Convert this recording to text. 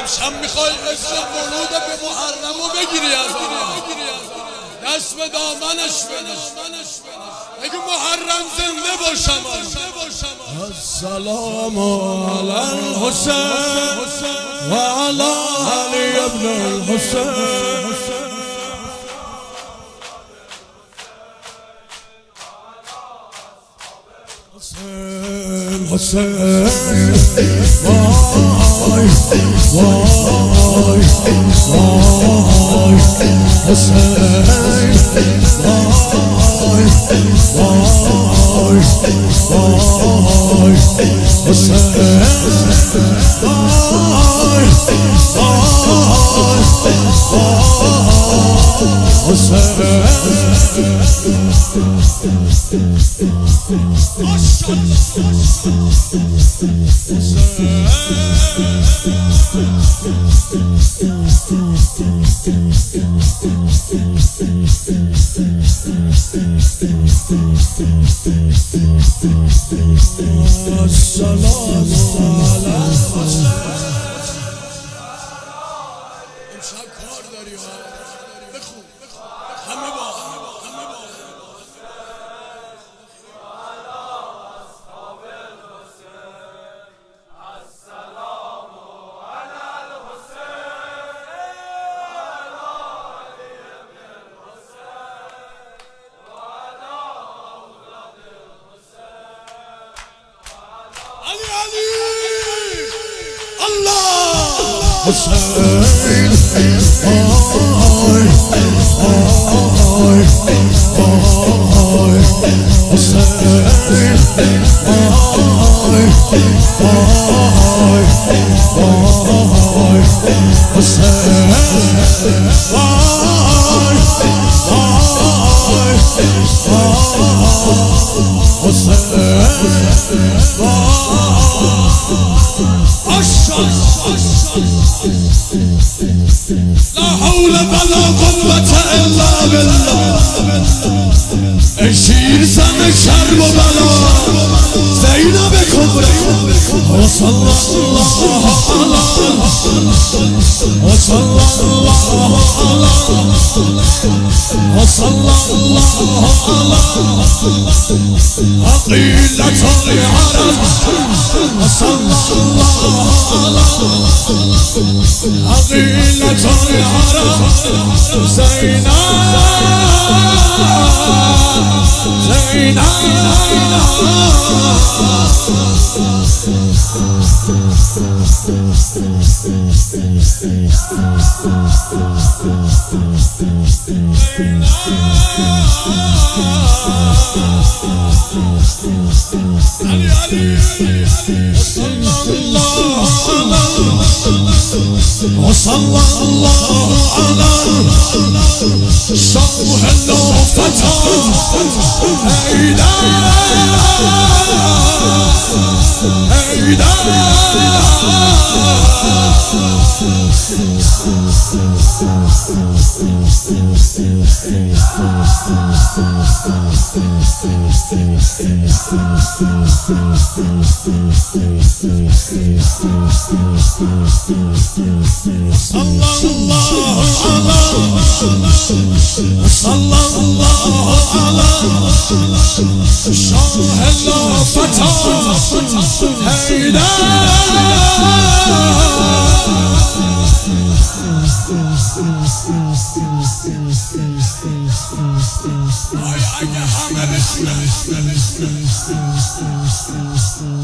امشب میخوای اسم ورود به محرم رو بگیری از دست به دامنش بده بگو محرم زنده باشم السلام علی الحسین و علی علی ابن الحسین حسین وای وای وای حسین وای وای وای حسین وای امشب کار داری بخون همه با حسین آی آی آی حسین آی آی آی حسین آی لا حول ولا قوة إلا بالله شیر زن شرم و بلا زینب کبرا وصلى الله على وصلى الله على وصلى الله على عقيلة العرب وصلى الله على عقيلة العرب زينب وصلى الله على سهل فتى صلى الله على شاهد فتى همه